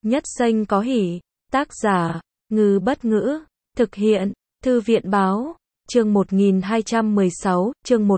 Nhất xanh có hỉ. Tác giả, Ngư Bất Ngữ. Thực hiện, Thư viện Báo. Chương 1216, chương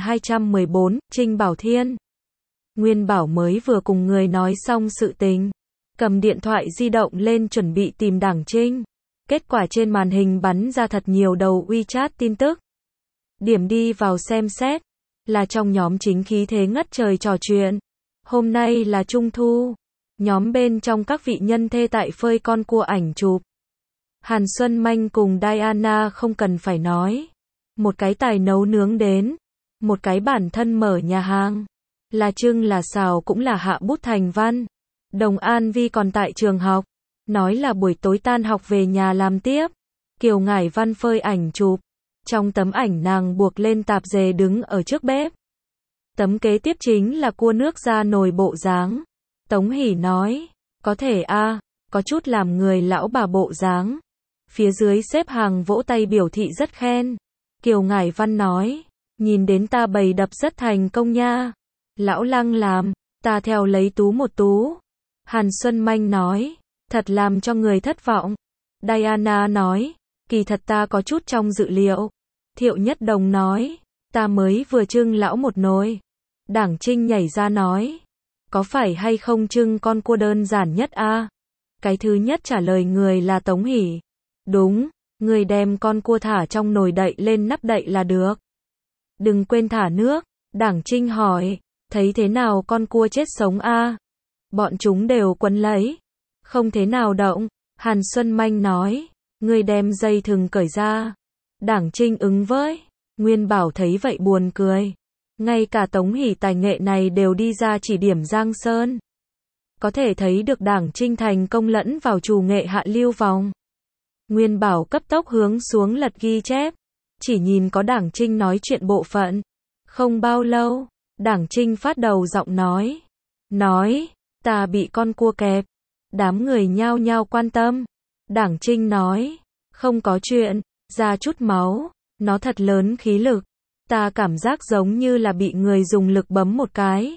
1214, Trinh Bảo Thiên. Nguyên Bảo mới vừa cùng người nói xong sự tình. Cầm điện thoại di động lên chuẩn bị tìm Đảng Trinh. Kết quả trên màn hình bắn ra thật nhiều đầu WeChat tin tức. Điểm đi vào xem xét. Là trong nhóm chính khí thế ngất trời trò chuyện. Hôm nay là Trung Thu. Nhóm bên trong các vị nhân thê tại phơi con cua ảnh chụp. Hàn Xuân Manh cùng Diana không cần phải nói. Một cái tài nấu nướng đến. Một cái bản thân mở nhà hàng. Là trưng là xào cũng là hạ bút thành văn. Đồng An Vi còn tại trường học. Nói là buổi tối tan học về nhà làm tiếp. Kiều Ngải Văn phơi ảnh chụp. Trong tấm ảnh nàng buộc lên tạp dề đứng ở trước bếp. Tấm kế tiếp chính là cua nước ra nồi bộ dáng. Tống Hỷ nói, có thể a, có chút làm người lão bà bộ dáng. Phía dưới xếp hàng vỗ tay biểu thị rất khen. Kiều Ngải Văn nói, nhìn đến ta bày đập rất thành công nha. Lão Lăng làm, ta theo lấy tú một tú. Hàn Xuân Manh nói, thật làm cho người thất vọng. Diana nói, kỳ thật ta có chút trong dự liệu. Thiệu Nhất Đồng nói, ta mới vừa trưng lão một nồi. Đảng Trinh nhảy ra nói, có phải hay không trưng con cua đơn giản nhất a? Cái thứ nhất trả lời người là Tống Hỷ. Đúng, người đem con cua thả trong nồi đậy lên nắp đậy là được. Đừng quên thả nước. Đảng Trinh hỏi, thấy thế nào con cua chết sống a? Bọn chúng đều quấn lấy. Không thế nào động. Hàn Xuân Manh nói, người đem dây thừng cởi ra. Đảng Trinh ứng với. Nguyên Bảo thấy vậy buồn cười. Ngay cả Tống Hỷ tài nghệ này đều đi ra chỉ điểm Giang Sơn. Có thể thấy được Đảng Trinh thành công lẫn vào trù nghệ hạ lưu vòng. Nguyên Bảo cấp tốc hướng xuống lật ghi chép. Chỉ nhìn có Đảng Trinh nói chuyện bộ phận. Không bao lâu, Đảng Trinh phát đầu giọng nói, ta bị con cua kẹp. Đám người nhao nhao quan tâm. Đảng Trinh nói, không có chuyện, ra chút máu, nó thật lớn khí lực. Ta cảm giác giống như là bị người dùng lực bấm một cái.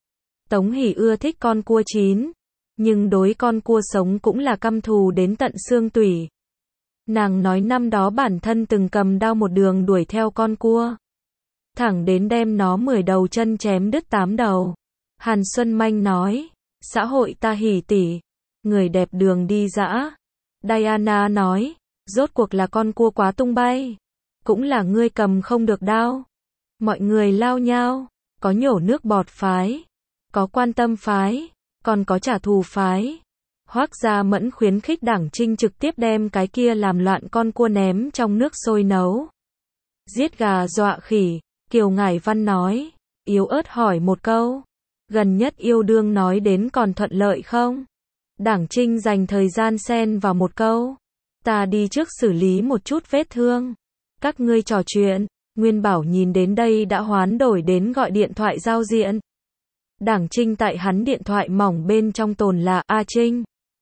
Tống Hỷ ưa thích con cua chín, nhưng đối con cua sống cũng là căm thù đến tận xương tủy. Nàng nói năm đó bản thân từng cầm đao một đường đuổi theo con cua. Thẳng đến đem nó 10 đầu chân chém đứt 8 đầu. Hàn Xuân Manh nói, xã hội ta Hỷ tỷ, người đẹp đường đi dã. Diana nói, rốt cuộc là con cua quá tung bay. Cũng là ngươi cầm không được đao. Mọi người lao nhau, có nhổ nước bọt phái, có quan tâm phái, còn có trả thù phái. Hoác Gia Mẫn khuyến khích Đảng Trinh trực tiếp đem cái kia làm loạn con cua ném trong nước sôi nấu. Giết gà dọa khỉ. Kiều Ngải Văn nói, yếu ớt hỏi một câu, gần nhất yêu đương nói đến còn thuận lợi không? Đảng Trinh dành thời gian xen vào một câu, ta đi trước xử lý một chút vết thương. Các ngươi trò chuyện. Nguyên Bảo nhìn đến đây đã hoán đổi đến gọi điện thoại giao diện. Đảng Trinh tại hắn điện thoại mỏng bên trong tồn là A Trinh.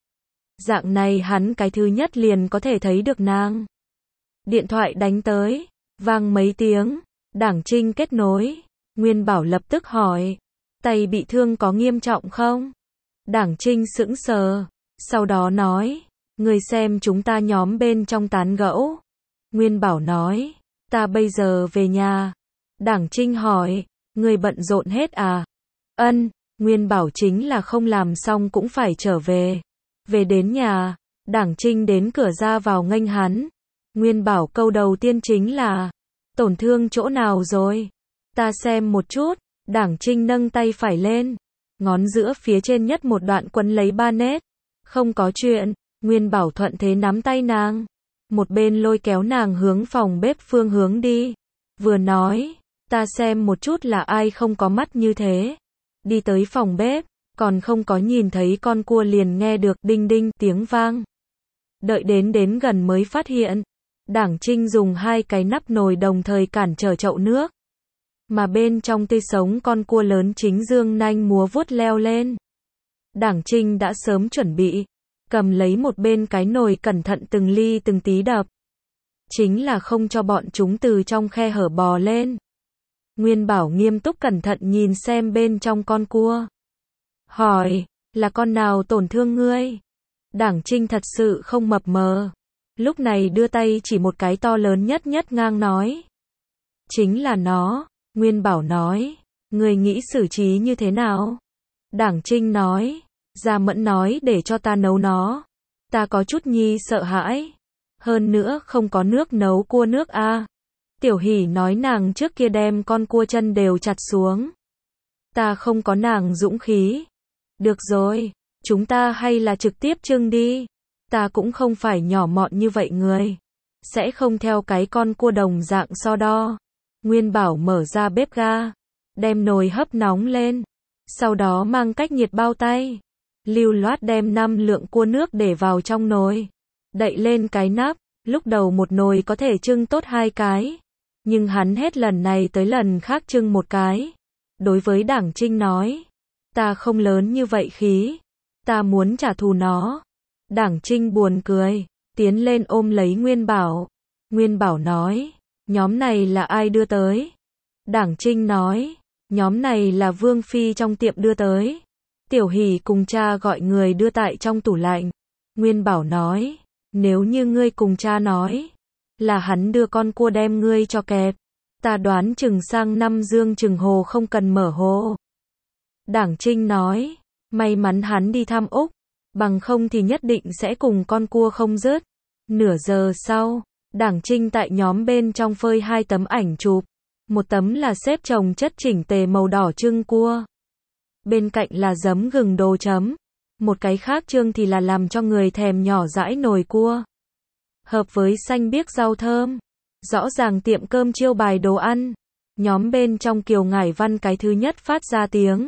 Dạng này hắn cái thứ nhất liền có thể thấy được nàng. Điện thoại đánh tới, vang mấy tiếng. Đảng Trinh kết nối. Nguyên Bảo lập tức hỏi, tay bị thương có nghiêm trọng không? Đảng Trinh sững sờ, sau đó nói, người xem chúng ta nhóm bên trong tán gẫu. Nguyên Bảo nói, ta bây giờ về nhà. Đảng Trinh hỏi, người bận rộn hết à? Ân. Nguyên Bảo chính là không làm xong cũng phải trở về. Về đến nhà, Đảng Trinh đến cửa ra vào nghênh hắn. Nguyên Bảo câu đầu tiên chính là, tổn thương chỗ nào rồi? Ta xem một chút. Đảng Trinh nâng tay phải lên. Ngón giữa phía trên nhất một đoạn quấn lấy ba nét. Không có chuyện. Nguyên Bảo thuận thế nắm tay nàng. Một bên lôi kéo nàng hướng phòng bếp phương hướng đi. Vừa nói, ta xem một chút là ai không có mắt như thế. Đi tới phòng bếp, còn không có nhìn thấy con cua liền nghe được đinh đinh tiếng vang. Đợi đến gần mới phát hiện. Đảng Trinh dùng hai cái nắp nồi đồng thời cản trở chậu nước. Mà bên trong tươi sống con cua lớn chính dương nanh múa vuốt leo lên. Đảng Trinh đã sớm chuẩn bị. Cầm lấy một bên cái nồi cẩn thận từng ly từng tí đập. Chính là không cho bọn chúng từ trong khe hở bò lên. Nguyên Bảo nghiêm túc cẩn thận nhìn xem bên trong con cua. Hỏi, là con nào tổn thương ngươi? Đảng Trinh thật sự không mập mờ. Lúc này đưa tay chỉ một cái to lớn nhất nhất ngang nói. Chính là nó. Nguyên Bảo nói. Người nghĩ xử trí như thế nào? Đảng Trinh nói. Gia Mẫn nói để cho ta nấu nó. Ta có chút nhi sợ hãi. Hơn nữa không có nước nấu cua nước a. Tiểu Hỷ nói nàng trước kia đem con cua chân đều chặt xuống. Ta không có nàng dũng khí. Được rồi, chúng ta hay là trực tiếp trưng đi. Ta cũng không phải nhỏ mọn như vậy người. Sẽ không theo cái con cua đồng dạng so đo. Nguyên Bảo mở ra bếp ga. Đem nồi hấp nóng lên. Sau đó mang cách nhiệt bao tay. Lưu loát đem 5 lượng cua nước để vào trong nồi. Đậy lên cái nắp. Lúc đầu một nồi có thể trưng tốt 2 cái. Nhưng hắn hết lần này tới lần khác trưng 1 cái. Đối với Đảng Trinh nói. Ta không lớn như vậy khí. Ta muốn trả thù nó. Đảng Trinh buồn cười. Tiến lên ôm lấy Nguyên Bảo. Nguyên Bảo nói. Nhóm này là ai đưa tới? Đảng Trinh nói. Nhóm này là Vương Phi trong tiệm đưa tới. Tiểu Hỷ cùng cha gọi người đưa tại trong tủ lạnh. Nguyên Bảo nói. Nếu như ngươi cùng cha nói. Là hắn đưa con cua đem ngươi cho kẹp. Ta đoán chừng sang năm Dương Trừng Hồ không cần mở hồ. Đảng Trinh nói. May mắn hắn đi thăm Úc. Bằng không thì nhất định sẽ cùng con cua không dứt. Nửa giờ sau. Đảng Trinh tại nhóm bên trong phơi 2 tấm ảnh chụp. Một tấm là xếp chồng chất chỉnh tề màu đỏ trưng cua. Bên cạnh là giấm gừng đồ chấm. Một cái khác trương thì là làm cho người thèm nhỏ dãi nồi cua. Hợp với xanh biếc rau thơm. Rõ ràng tiệm cơm chiêu bài đồ ăn. Nhóm bên trong Kiều Ngải Văn cái thứ nhất phát ra tiếng.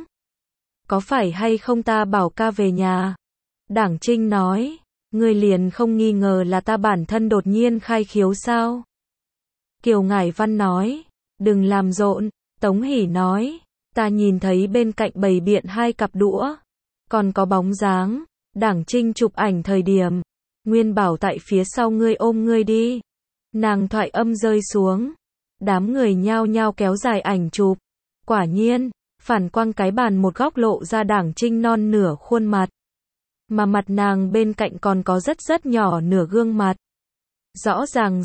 Có phải hay không ta bảo ca về nhà? Đảng Trinh nói. Người liền không nghi ngờ là ta bản thân đột nhiên khai khiếu sao? Kiều Ngải Văn nói. Đừng làm rộn. Tống Hỷ nói. Ta nhìn thấy bên cạnh bày biện 2 cặp đũa. Còn có bóng dáng. Đảng Trinh chụp ảnh thời điểm. Nguyên Bảo tại phía sau ngươi ôm ngươi đi. Nàng thoại âm rơi xuống. Đám người nhao nhao kéo dài ảnh chụp. Quả nhiên, phản quang cái bàn một góc lộ ra Đảng Trinh non nửa khuôn mặt. Mà mặt nàng bên cạnh còn có rất rất nhỏ nửa gương mặt. Rõ ràng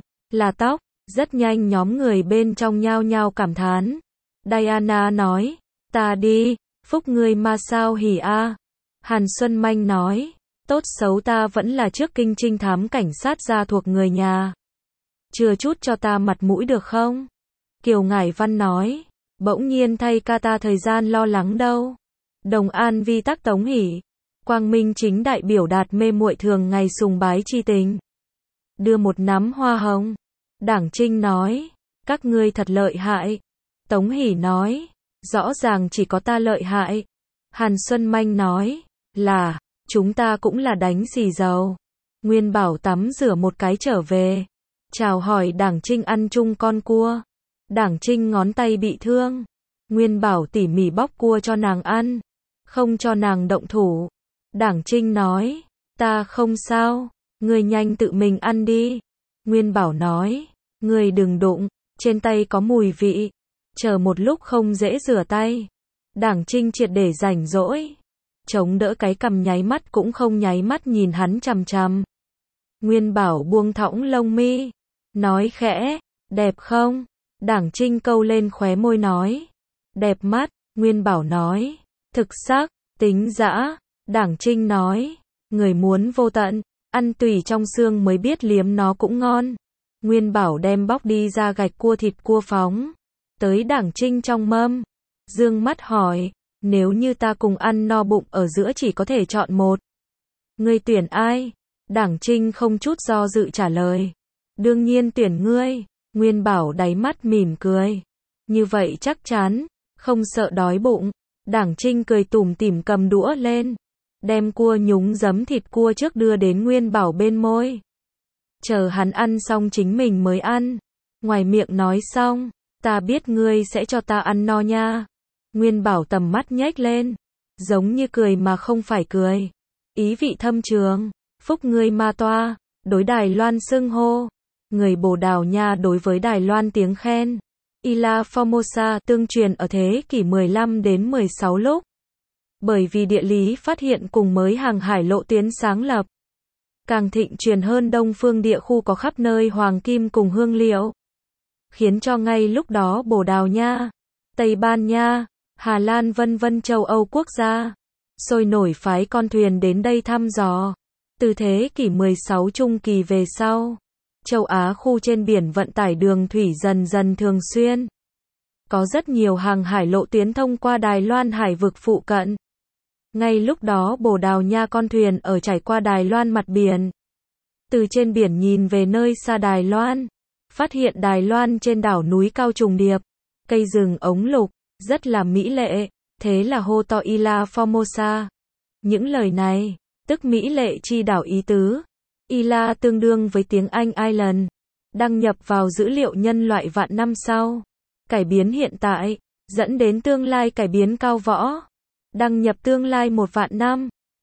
là tóc. Rất nhanh nhóm người bên trong nhao nhao cảm thán. Diana nói. Ta đi, phúc ngươi ma sao hỉ a. Hàn Xuân Manh nói. Tốt xấu ta vẫn là trước kinh trinh thám cảnh sát gia thuộc người nhà. Chừa chút cho ta mặt mũi được không? Kiều Ngải Văn nói. Bỗng nhiên thay ca ta thời gian lo lắng đâu. Đồng An vi tắc Tống Hỷ. Quang Minh chính đại biểu đạt mê muội thường ngày sùng bái chi tình. Đưa một nắm hoa hồng. Đảng Trinh nói. Các ngươi thật lợi hại. Tống Hỷ nói. Rõ ràng chỉ có ta lợi hại. Hàn Xuân Manh nói. Là, chúng ta cũng là đánh xì dầu. Nguyên Bảo tắm rửa một cái trở về. Chào hỏi Đảng Trinh ăn chung con cua. Đảng Trinh ngón tay bị thương. Nguyên Bảo tỉ mỉ bóc cua cho nàng ăn. Không cho nàng động thủ. Đảng Trinh nói. Ta không sao. Ngươi nhanh tự mình ăn đi. Nguyên Bảo nói. Ngươi đừng đụng. Trên tay có mùi vị. Chờ một lúc không dễ rửa tay. Đảng Trinh triệt để rảnh rỗi. Chống đỡ cái cằm nháy mắt cũng không nháy mắt nhìn hắn chằm chằm. Nguyên Bảo buông thõng lông mi. Nói khẽ. Đẹp không? Đảng Trinh câu lên khóe môi nói. Đẹp mắt. Nguyên Bảo nói. Thực sắc. Tính dã. Đảng Trinh nói. Người muốn vô tận. Ăn tùy trong xương mới biết liếm nó cũng ngon. Nguyên Bảo đem bóc đi ra gạch cua thịt cua phóng. Tới Đảng Trinh trong mâm. Dương mắt hỏi. Nếu như ta cùng ăn no bụng ở giữa chỉ có thể chọn một. Ngươi tuyển ai? Đảng Trinh không chút do dự trả lời. Đương nhiên tuyển ngươi. Nguyên Bảo đáy mắt mỉm cười. Như vậy chắc chắn. Không sợ đói bụng. Đảng Trinh cười tủm tỉm cầm đũa lên. Đem cua nhúng giấm thịt cua trước đưa đến Nguyên Bảo bên môi. Chờ hắn ăn xong chính mình mới ăn. Ngoài miệng nói xong. Ta biết ngươi sẽ cho ta ăn no nha. Nguyên Bảo tầm mắt nhếch lên. Giống như cười mà không phải cười. Ý vị thâm trường. Phúc ngươi ma toa. Đối Đài Loan xưng hô. Người Bồ Đào Nha đối với Đài Loan tiếng khen. Ila Formosa tương truyền ở thế kỷ 15 đến 16 lúc. Bởi vì địa lý phát hiện cùng mới hàng hải lộ tuyến sáng lập, càng thịnh truyền hơn Đông Phương địa khu có khắp nơi hoàng kim cùng hương liệu, khiến cho ngay lúc đó Bồ Đào Nha, Tây Ban Nha, Hà Lan vân vân châu Âu quốc gia sôi nổi phái con thuyền đến đây thăm dò. Từ thế kỷ 16 trung kỳ về sau, châu Á khu trên biển vận tải đường thủy dần dần thường xuyên. Có rất nhiều hàng hải lộ tuyến thông qua Đài Loan hải vực phụ cận. Ngay lúc đó Bồ Đào Nha con thuyền ở trải qua Đài Loan mặt biển. Từ trên biển nhìn về nơi xa Đài Loan, phát hiện Đài Loan trên đảo núi cao trùng điệp, cây rừng ống lục, rất là mỹ lệ, thế là hô to Isla Formosa. Những lời này, tức mỹ lệ chi đảo ý tứ. Isla tương đương với tiếng Anh Island, đăng nhập vào dữ liệu nhân loại vạn năm sau, cải biến hiện tại, dẫn đến tương lai cải biến cao võ, đăng nhập tương lai 1 vạn năm.